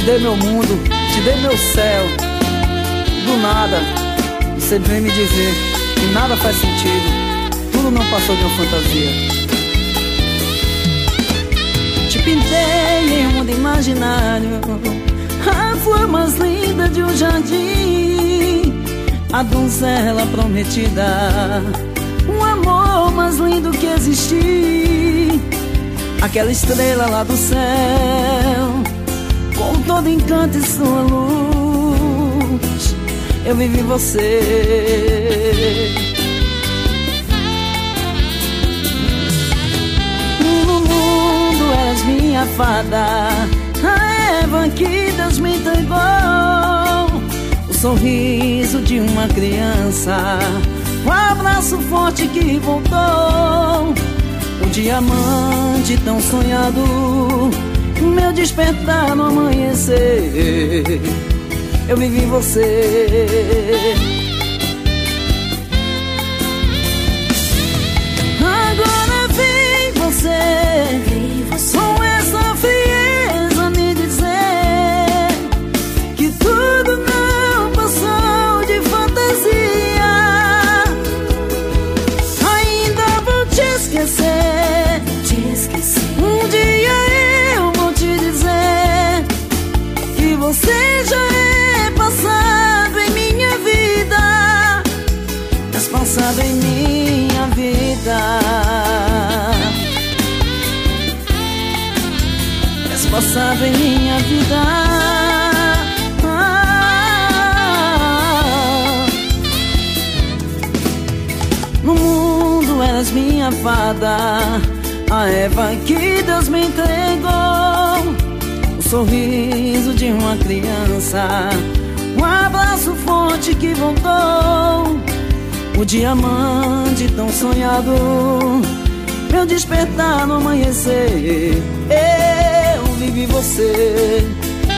dei meu mundo, te dei meu céu. Do nada, você vem me dizer que nada faz sentido, tudo não passou de uma fantasia. Te pintei em um mundo imaginário, a flor mais linda de um jardim, a donzela prometida, um amor mais lindo que existiu. Aquela estrela lá do céu, com todo encanto e sua luz, eu vivi você. No mundo eras minha fada, a Eva que Deus me entregou, o sorriso de uma criança, o abraço forte que voltou, o diamante tão sonhado, meu despertar no amanhecer, eu vivi você. Agora vem você, com essa frieza me dizer que tudo não passou de fantasia. Ainda vou te esquecer, um dia eu vou te dizer que você já é passado em minha vida, mas passado em minha vida, mas passado em minha vida. No mundo eras minha fada, a Eva que Deus me entregou, o sorriso de uma criança, um abraço forte que voltou, o diamante tão sonhado, meu despertar no amanhecer, eu vivi você.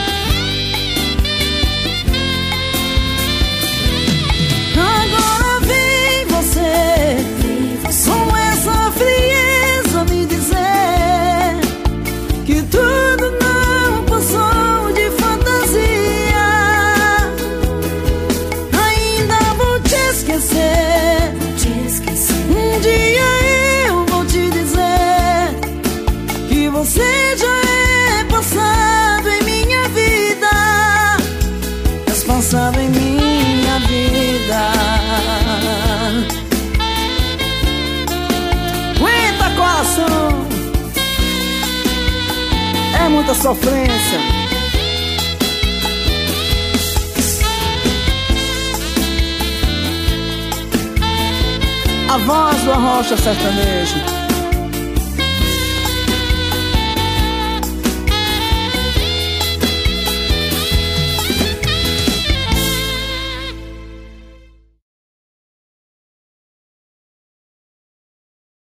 Agora vem você, com essa frieza me dizer que tudo não passou de fantasia. Ainda vou te esquecer, um dia eu vou te dizer que você já é passado em minha vida, mas passado em minha vida. Aguenta, coração, é muita sofrência. A voz do Arrocha Sertanejo.